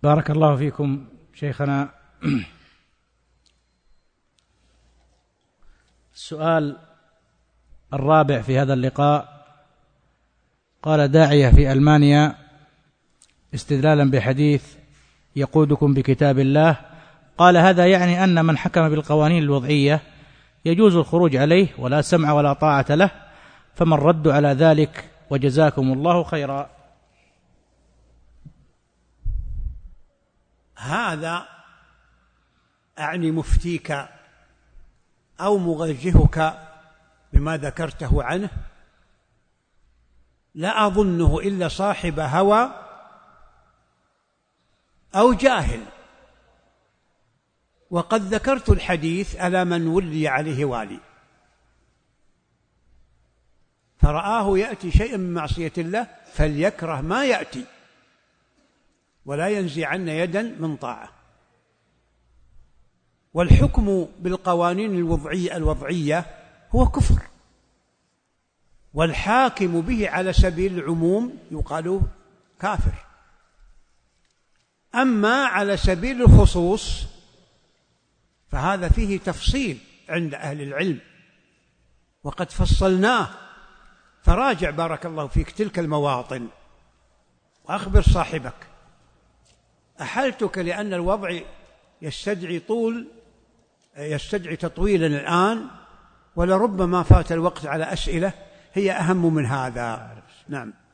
بارك الله فيكم شيخنا. السؤال الرابع في هذا اللقاء: قال داعية في ألمانيا استدلالا بحديث يقودكم بكتاب الله، قال: هذا يعني أن من حكم بالقوانين الوضعية يجوز الخروج عليه ولا سمع ولا طاعة له، فما الرد على ذلك؟ وجزاكم الله خيرا. هذا أعني مفتيك أو موجهك بما ذكرته عنه لا أظنه إلا صاحب هوى أو جاهل. وقد ذكرت الحديث على من ولي عليه والي فرآه يأتي شيء من معصية الله فليكره ما يأتي ولا ينزعن يدا من طاعة. والحكم بالقوانين الوضعية هو كفر، والحاكم به على سبيل العموم يقال كافر. أما على سبيل الخصوص فهذا فيه تفصيل عند أهل العلم وقد فصلناه، فراجع بارك الله فيك تلك المواطن وأخبر صاحبك. أحلتك لأن الوضع يستدعي تطويلا الآن، ولربما فات الوقت على أسئلة هي أهم من هذا. نعم.